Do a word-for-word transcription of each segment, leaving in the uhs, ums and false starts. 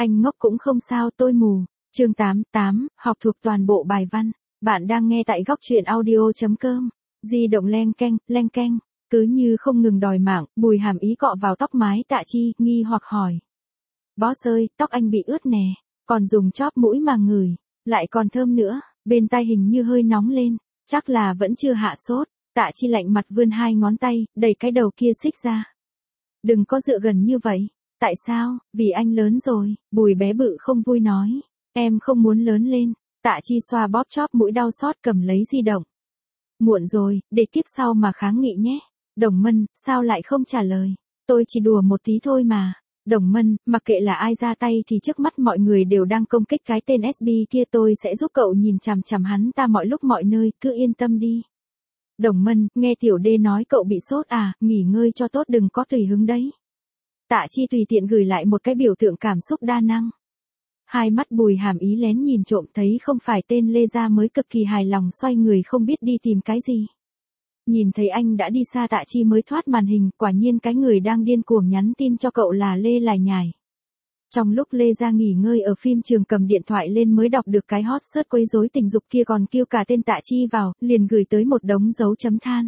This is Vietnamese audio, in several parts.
Anh ngốc cũng không sao, tôi mù. Chương tám tám, học thuộc toàn bộ bài văn. Bạn đang nghe tại góc truyện audio chấm com. Di động leng keng, leng keng. Cứ như không ngừng đòi mạng, Bùi Hàm Ý cọ vào tóc mái Tạ Chi, nghi hoặc hỏi. Boss ơi, tóc anh bị ướt nè, còn dùng chóp mũi mà ngửi, lại còn thơm nữa, bên tai hình như hơi nóng lên, chắc là vẫn chưa hạ sốt. Tạ Chi lạnh mặt vươn hai ngón tay, đẩy cái đầu kia xích ra. Đừng có dựa gần như vậy. Tại sao? Vì anh lớn rồi, Bùi bé bự không vui nói. Em không muốn lớn lên. Tạ Chi xoa bóp chóp mũi đau xót cầm lấy di động. Muộn rồi, để kiếp sau mà kháng nghị nhé. Đồng Mân, sao lại không trả lời? Tôi chỉ đùa một tí thôi mà. Đồng Mân, mặc kệ là ai ra tay thì trước mắt mọi người đều đang công kích cái tên ét bê kia, tôi sẽ giúp cậu nhìn chằm chằm hắn ta mọi lúc mọi nơi, cứ yên tâm đi. Đồng Mân, nghe Tiểu Đê nói cậu bị sốt à, nghỉ ngơi cho tốt đừng có tùy hứng đấy. Tạ Chi tùy tiện gửi lại một cái biểu tượng cảm xúc đa năng. Hai mắt Bùi Hàm Ý lén nhìn trộm thấy không phải tên Lê Gia mới cực kỳ hài lòng xoay người không biết đi tìm cái gì. Nhìn thấy anh đã đi xa Tạ Chi mới thoát màn hình, quả nhiên cái người đang điên cuồng nhắn tin cho cậu là Lê Lải Nhải. Trong lúc Lê Gia nghỉ ngơi ở phim trường cầm điện thoại lên mới đọc được cái hot search quấy rối tình dục kia còn kêu cả tên Tạ Chi vào, liền gửi tới một đống dấu chấm than.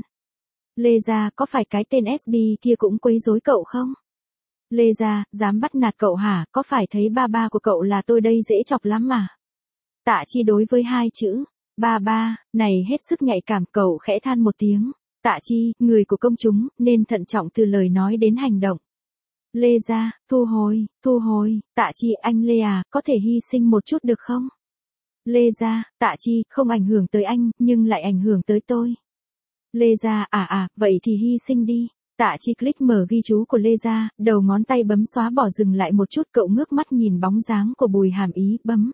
Lê Gia, có phải cái tên ét bê kia cũng quấy rối cậu không? Lê Gia, dám bắt nạt cậu hả, có phải thấy ba ba của cậu là tôi đây dễ chọc lắm mà. Tạ Chi đối với hai chữ, ba ba, này hết sức nhạy cảm, cậu khẽ than một tiếng. Tạ Chi, người của công chúng, nên thận trọng từ lời nói đến hành động. Lê Gia, thu hồi, thu hồi, Tạ Chi, anh Lê à, có thể hy sinh một chút được không? Lê Gia, Tạ Chi, không ảnh hưởng tới anh, nhưng lại ảnh hưởng tới tôi. Lê Gia, à à, vậy thì hy sinh đi. Tạ Chi click mở ghi chú của Lê Gia, đầu ngón tay bấm xóa bỏ dừng lại một chút, cậu ngước mắt nhìn bóng dáng của Bùi Hàm Ý, bấm.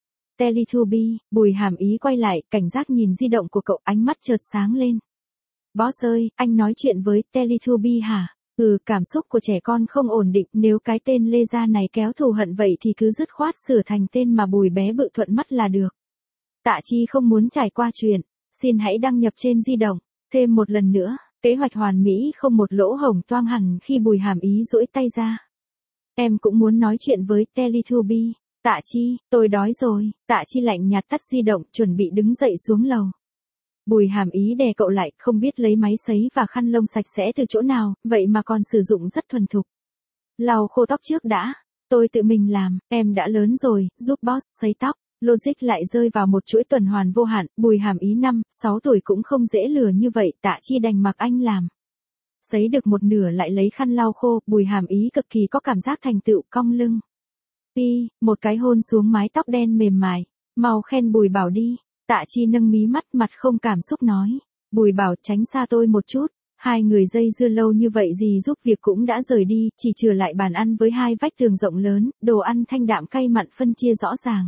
Teletubby, Bùi Hàm Ý quay lại, cảnh giác nhìn di động của cậu, ánh mắt chợt sáng lên. Boss ơi, anh nói chuyện với Teletubby hả? Ừ, cảm xúc của trẻ con không ổn định, nếu cái tên Lê Gia này kéo thù hận vậy thì cứ dứt khoát sửa thành tên mà Bùi bé bự thuận mắt là được. Tạ Chi không muốn trải qua chuyện, xin hãy đăng nhập trên di động, thêm một lần nữa. Kế hoạch hoàn mỹ không một lỗ hổng toang hẳn khi Bùi Hàm Ý duỗi tay ra. Em cũng muốn nói chuyện với Teletubby. Tạ Chi, tôi đói rồi. Tạ Chi lạnh nhạt tắt di động, chuẩn bị đứng dậy xuống lầu. Bùi Hàm Ý đè cậu lại, không biết lấy máy sấy và khăn lông sạch sẽ từ chỗ nào, vậy mà còn sử dụng rất thuần thục. Lau khô tóc trước đã. Tôi tự mình làm, em đã lớn rồi, giúp boss sấy tóc. Logic lại rơi vào một chuỗi tuần hoàn vô hạn, Bùi Hàm Ý năm, sáu tuổi cũng không dễ lừa như vậy, Tạ Chi đành mặc anh làm. Sấy được một nửa lại lấy khăn lau khô, Bùi Hàm Ý cực kỳ có cảm giác thành tựu, cong lưng. Pi, một cái hôn xuống mái tóc đen mềm mại, mau khen Bùi Bảo đi. Tạ Chi nâng mí mắt, mặt không cảm xúc nói. Bùi Bảo tránh xa tôi một chút. Hai người dây dưa lâu như vậy gì giúp việc cũng đã rời đi, chỉ chừa lại bàn ăn với hai vách tường rộng lớn, đồ ăn thanh đạm cay mặn phân chia rõ ràng.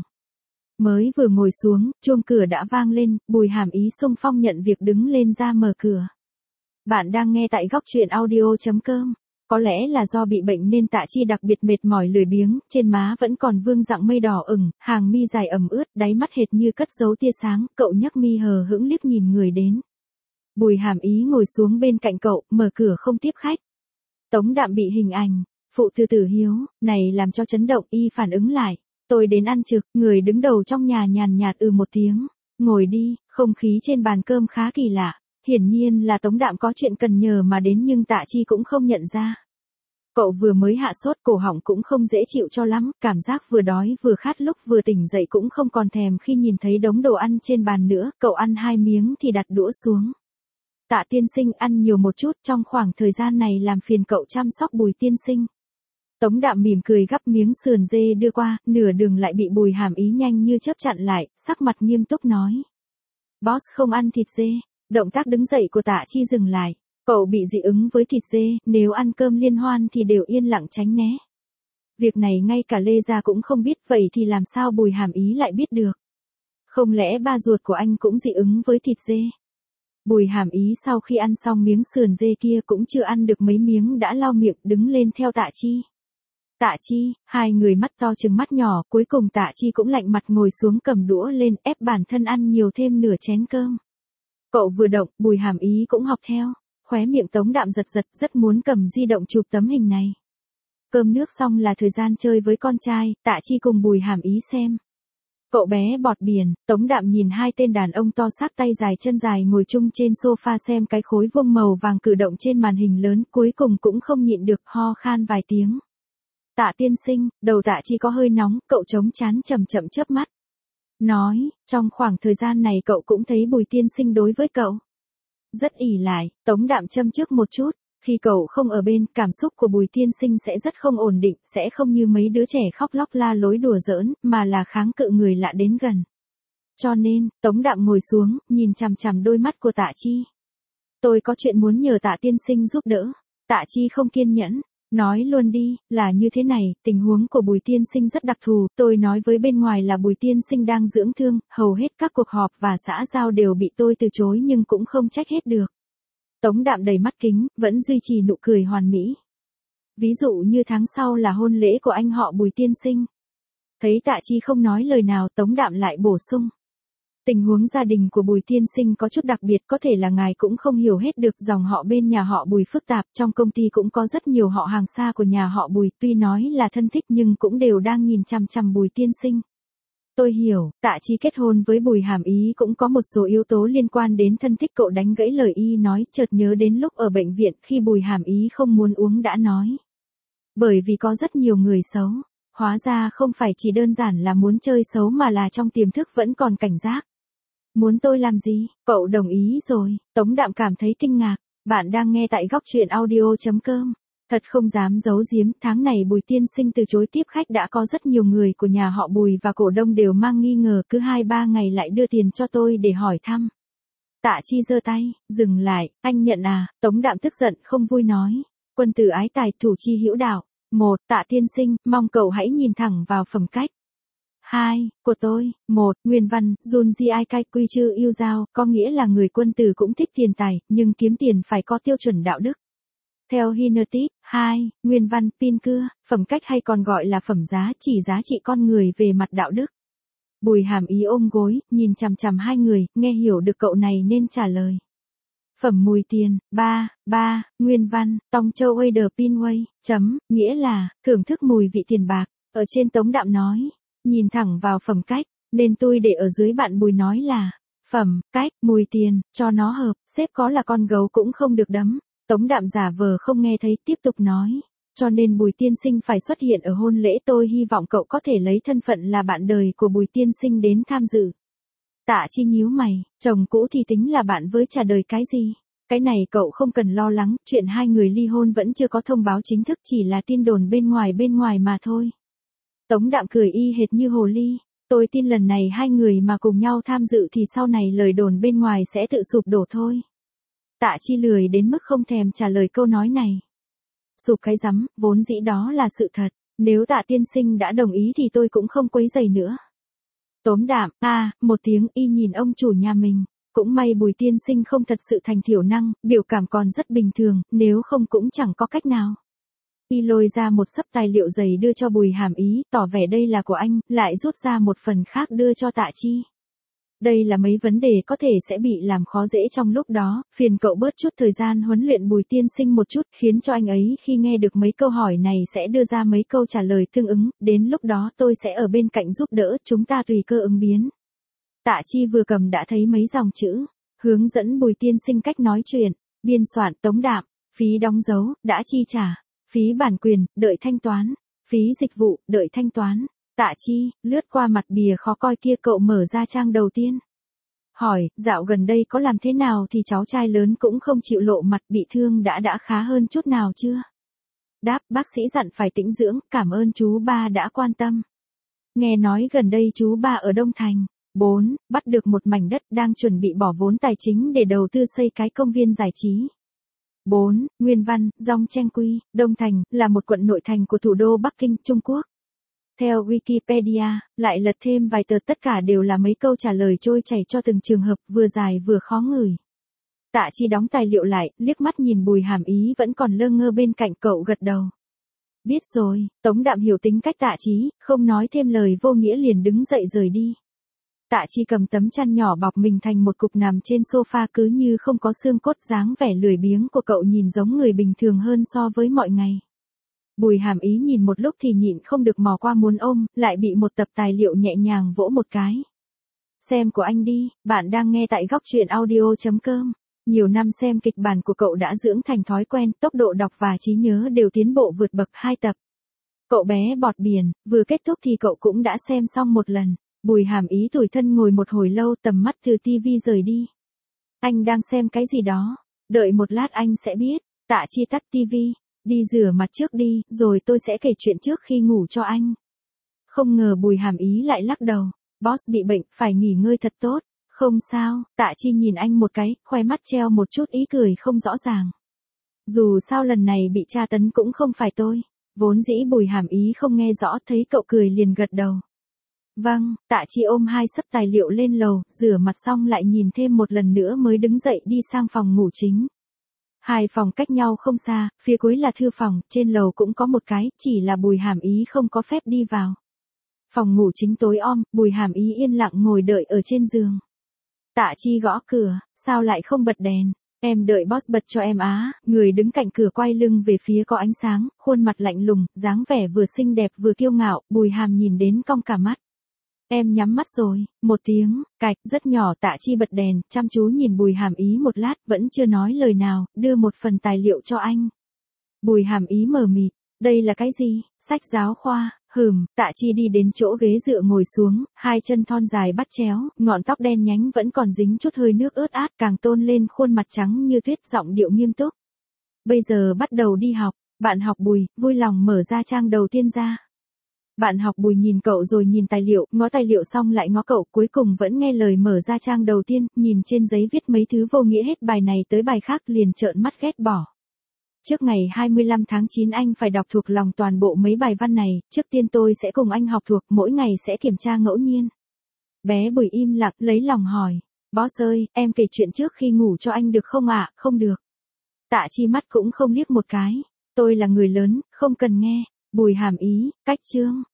Mới vừa ngồi xuống, chuông cửa đã vang lên, Bùi Hàm Ý xung phong nhận việc đứng lên ra mở cửa. Bạn đang nghe tại góc truyện audio chấm com. Có lẽ là do bị bệnh nên Tạ Chi đặc biệt mệt mỏi lười biếng, trên má vẫn còn vương rạng mây đỏ ửng, hàng mi dài ẩm ướt, đáy mắt hệt như cất giấu tia sáng, cậu nhấc mi hờ hững liếc nhìn người đến. Bùi Hàm Ý ngồi xuống bên cạnh cậu, mở cửa không tiếp khách. Tống Đạm bị hình ảnh, phụ từ Tử Hiếu, này làm cho chấn động, y phản ứng lại. Tôi đến ăn trực, người đứng đầu trong nhà nhàn nhạt ừ một tiếng. Ngồi đi, không khí trên bàn cơm khá kỳ lạ. Hiển nhiên là Tống Đạm có chuyện cần nhờ mà đến nhưng Tạ Chi cũng không nhận ra. Cậu vừa mới hạ sốt, cổ họng cũng không dễ chịu cho lắm, cảm giác vừa đói vừa khát lúc vừa tỉnh dậy cũng không còn thèm khi nhìn thấy đống đồ ăn trên bàn nữa, cậu ăn hai miếng thì đặt đũa xuống. Tạ tiên sinh ăn nhiều một chút, trong khoảng thời gian này làm phiền cậu chăm sóc Bùi tiên sinh. Tống Đạm mỉm cười gắp miếng sườn dê đưa qua, nửa đường lại bị Bùi Hàm Ý nhanh như chớp chặn lại, sắc mặt nghiêm túc nói. Boss không ăn thịt dê. Động tác đứng dậy của Tạ Chi dừng lại. Cậu bị dị ứng với thịt dê, nếu ăn cơm liên hoan thì đều yên lặng tránh né. Việc này ngay cả Lê Gia cũng không biết, vậy thì làm sao Bùi Hàm Ý lại biết được? Không lẽ ba ruột của anh cũng dị ứng với thịt dê? Bùi Hàm Ý sau khi ăn xong miếng sườn dê kia cũng chưa ăn được mấy miếng đã lau miệng đứng lên theo Tạ Chi. Tạ Chi, hai người mắt to chừng mắt nhỏ, cuối cùng Tạ Chi cũng lạnh mặt ngồi xuống cầm đũa lên ép bản thân ăn nhiều thêm nửa chén cơm. Cậu vừa động, Bùi Hàm Ý cũng học theo, khóe miệng Tống Đạm giật giật rất muốn cầm di động chụp tấm hình này. Cơm nước xong là thời gian chơi với con trai, Tạ Chi cùng Bùi Hàm Ý xem. Cậu bé bọt biển, Tống Đạm nhìn hai tên đàn ông to xác tay dài chân dài ngồi chung trên sofa xem cái khối vuông màu vàng cử động trên màn hình lớn, cuối cùng cũng không nhịn được ho khan vài tiếng. Tạ tiên sinh, đầu Tạ Chi có hơi nóng, cậu chống trán chậm chậm chớp mắt. Nói, trong khoảng thời gian này cậu cũng thấy Bùi tiên sinh đối với cậu rất ỷ lại, Tống Đạm châm trước một chút. Khi cậu không ở bên, cảm xúc của Bùi tiên sinh sẽ rất không ổn định, sẽ không như mấy đứa trẻ khóc lóc la lối đùa giỡn, mà là kháng cự người lạ đến gần. Cho nên, Tống Đạm ngồi xuống, nhìn chằm chằm đôi mắt của Tạ Chi. Tôi có chuyện muốn nhờ Tạ tiên sinh giúp đỡ. Tạ Chi không kiên nhẫn. Nói luôn đi, là như thế này, tình huống của Bùi tiên sinh rất đặc thù, tôi nói với bên ngoài là Bùi tiên sinh đang dưỡng thương, hầu hết các cuộc họp và xã giao đều bị tôi từ chối nhưng cũng không trách hết được. Tống Đạm đầy mắt kính, vẫn duy trì nụ cười hoàn mỹ. Ví dụ như tháng sau là hôn lễ của anh họ Bùi tiên sinh. Thấy Tạ Chi không nói lời nào, Tống Đạm lại bổ sung. Tình huống gia đình của Bùi tiên sinh có chút đặc biệt, có thể là ngài cũng không hiểu hết được, dòng họ bên nhà họ Bùi phức tạp, trong công ty cũng có rất nhiều họ hàng xa của nhà họ Bùi, tuy nói là thân thích nhưng cũng đều đang nhìn chằm chằm Bùi tiên sinh. Tôi hiểu, Tạ Chi kết hôn với Bùi Hàm Ý cũng có một số yếu tố liên quan đến thân thích. Cậu đánh gãy lời y nói, chợt nhớ đến lúc ở bệnh viện khi Bùi Hàm Ý không muốn uống đã nói. Bởi vì có rất nhiều người xấu, hóa ra không phải chỉ đơn giản là muốn chơi xấu mà là trong tiềm thức vẫn còn cảnh giác. Muốn tôi làm gì? Cậu đồng ý rồi. Tống Đạm cảm thấy kinh ngạc. Bạn đang nghe tại góc truyện audio chấm com. Thật không dám giấu giếm, tháng này Bùi tiên sinh từ chối tiếp khách đã có rất nhiều người của nhà họ Bùi và cổ đông đều mang nghi ngờ, cứ hai ba ngày lại đưa tiền cho tôi để hỏi thăm. Tạ Chi giơ tay, dừng lại, anh nhận à? Tống Đạm tức giận không vui nói. Quân tử ái tài, thủ chi hữu đạo. Một, Tạ tiên sinh, mong cậu hãy nhìn thẳng vào phẩm cách. Hai, của tôi. Một, nguyên văn, Jun Ji Ai Kai Quy Chư Yêu Giao, có nghĩa là người quân tử cũng thích tiền tài, nhưng kiếm tiền phải có tiêu chuẩn đạo đức. Theo Hinertit. Hai, nguyên văn, Pin Cưa, phẩm cách hay còn gọi là phẩm giá, chỉ giá trị con người về mặt đạo đức. Bùi Hàm Ý ôm gối, nhìn chằm chằm hai người, nghe hiểu được cậu này nên trả lời. Phẩm mùi tiền. Ba, ba, nguyên văn, Tong Châu Wader Pinway, chấm, nghĩa là, thưởng thức mùi vị tiền bạc. Ở trên Tống Đạm nói. Nhìn thẳng vào phẩm cách, nên tôi để ở dưới bạn Bùi nói là, phẩm, cách, mùi tiền, cho nó hợp, sếp có là con gấu cũng không được đấm. Tống Đạm giả vờ không nghe thấy, tiếp tục nói, cho nên Bùi tiên sinh phải xuất hiện ở hôn lễ, tôi hy vọng cậu có thể lấy thân phận là bạn đời của Bùi tiên sinh đến tham dự. Tạ Chi nhíu mày, chồng cũ thì tính là bạn với trả đời cái gì? Cái này cậu không cần lo lắng, chuyện hai người ly hôn vẫn chưa có thông báo chính thức, chỉ là tin đồn bên ngoài bên ngoài mà thôi. Tống Đạm cười y hệt như hồ ly. Tôi tin lần này hai người mà cùng nhau tham dự thì sau này lời đồn bên ngoài sẽ tự sụp đổ thôi. Tạ Chi lười đến mức không thèm trả lời câu nói này. Sụp cái rắm, vốn dĩ đó là sự thật. Nếu Tạ tiên sinh đã đồng ý thì tôi cũng không quấy rầy nữa. Tống Đạm, a, à, một tiếng y nhìn ông chủ nhà mình. Cũng may Bùi tiên sinh không thật sự thành thiểu năng, biểu cảm còn rất bình thường, nếu không cũng chẳng có cách nào. Y lôi ra một xấp tài liệu dày đưa cho Bùi Hàm Ý, tỏ vẻ đây là của anh, lại rút ra một phần khác đưa cho Tạ Chi. Đây là mấy vấn đề có thể sẽ bị làm khó dễ trong lúc đó, phiền cậu bớt chút thời gian huấn luyện Bùi tiên sinh một chút, khiến cho anh ấy khi nghe được mấy câu hỏi này sẽ đưa ra mấy câu trả lời tương ứng, đến lúc đó tôi sẽ ở bên cạnh giúp đỡ, chúng ta tùy cơ ứng biến. Tạ Chi vừa cầm đã thấy mấy dòng chữ, hướng dẫn Bùi tiên sinh cách nói chuyện, biên soạn Tống Đạm, phí đóng dấu, đã chi trả. Phí bản quyền, đợi thanh toán. Phí dịch vụ, đợi thanh toán. Tạ Chi, lướt qua mặt bìa khó coi kia, cậu mở ra trang đầu tiên. Hỏi, dạo gần đây có làm thế nào thì cháu trai lớn cũng không chịu lộ mặt, bị thương đã đã khá hơn chút nào chưa? Đáp, bác sĩ dặn phải tĩnh dưỡng, cảm ơn chú ba đã quan tâm. Nghe nói gần đây chú ba ở Đông Thành. Bốn, bắt được một mảnh đất đang chuẩn bị bỏ vốn tài chính để đầu tư xây cái công viên giải trí. Bốn, nguyên văn, Dong Chen Quy, Đông Thành, là một quận nội thành của thủ đô Bắc Kinh, Trung Quốc. Theo Wikipedia, lại lật thêm vài tờ, tất cả đều là mấy câu trả lời trôi chảy cho từng trường hợp, vừa dài vừa khó ngửi. Tạ Chi đóng tài liệu lại, liếc mắt nhìn Bùi Hàm Ý vẫn còn lơ ngơ bên cạnh, cậu gật đầu. Biết rồi. Tống Đạm hiểu tính cách Tạ Chi, không nói thêm lời vô nghĩa liền đứng dậy rời đi. Tạ Chi cầm tấm chăn nhỏ bọc mình thành một cục nằm trên sofa, cứ như không có xương cốt, dáng vẻ lười biếng của cậu nhìn giống người bình thường hơn so với mọi ngày. Bùi Hàm Ý nhìn một lúc thì nhịn không được mò qua muốn ôm, lại bị một tập tài liệu nhẹ nhàng vỗ một cái. Xem của anh đi, bạn đang nghe tại góc truyện audio.com. Nhiều năm xem kịch bản của cậu đã dưỡng thành thói quen, tốc độ đọc và trí nhớ đều tiến bộ vượt bậc hai tập. Cậu bé bọt biển, vừa kết thúc thì cậu cũng đã xem xong một lần. Bùi Hàm Ý tủi thân ngồi một hồi lâu, tầm mắt từ tivi rời đi. Anh đang xem cái gì đó? Đợi một lát anh sẽ biết. Tạ Chi tắt tivi, đi rửa mặt trước đi, rồi tôi sẽ kể chuyện trước khi ngủ cho anh. Không ngờ Bùi Hàm Ý lại lắc đầu. Boss bị bệnh, phải nghỉ ngơi thật tốt. Không sao, Tạ Chi nhìn anh một cái, khoe mắt treo một chút ý cười không rõ ràng. Dù sao lần này bị tra tấn cũng không phải tôi. Vốn dĩ Bùi Hàm Ý không nghe rõ, thấy cậu cười liền gật đầu. Vâng, Tạ Chi ôm hai sấp tài liệu lên lầu, rửa mặt xong lại nhìn thêm một lần nữa mới đứng dậy đi sang phòng ngủ chính. Hai phòng cách nhau không xa, phía cuối là thư phòng, trên lầu cũng có một cái, chỉ là Bùi Hàm Ý không có phép đi vào. Phòng ngủ chính tối om, Bùi Hàm Ý yên lặng ngồi đợi ở trên giường. Tạ Chi gõ cửa, sao lại không bật đèn? Em đợi boss bật cho em á. Người đứng cạnh cửa quay lưng về phía có ánh sáng, khuôn mặt lạnh lùng, dáng vẻ vừa xinh đẹp vừa kiêu ngạo, Bùi Hàm nhìn đến cong cả mắt. Em nhắm mắt rồi. Một tiếng, cạch, rất nhỏ. Tạ Chi bật đèn, chăm chú nhìn Bùi Hàm Ý một lát, vẫn chưa nói lời nào, đưa một phần tài liệu cho anh. Bùi Hàm Ý mờ mịt, đây là cái gì? Sách giáo khoa. Hừm, Tạ Chi đi đến chỗ ghế dựa ngồi xuống, hai chân thon dài bắt chéo, ngọn tóc đen nhánh vẫn còn dính chút hơi nước ướt át, càng tôn lên khuôn mặt trắng như tuyết, giọng điệu nghiêm túc. Bây giờ bắt đầu đi học. Bạn học Bùi, vui lòng mở ra trang đầu tiên ra. Bạn học Bùi nhìn cậu rồi nhìn tài liệu, ngó tài liệu xong lại ngó cậu, cuối cùng vẫn nghe lời mở ra trang đầu tiên, nhìn trên giấy viết mấy thứ vô nghĩa hết bài này tới bài khác liền trợn mắt ghét bỏ. Trước ngày hai mươi lăm tháng chín anh phải đọc thuộc lòng toàn bộ mấy bài văn này, trước tiên tôi sẽ cùng anh học thuộc, mỗi ngày sẽ kiểm tra ngẫu nhiên. Bé Bùi im lặng, lấy lòng hỏi. Boss ơi, em kể chuyện trước khi ngủ cho anh được không ạ? À? Không được. Tạ Chi mắt cũng không liếc một cái. Tôi là người lớn, không cần nghe. Bùi Hàm Ý, cách chương.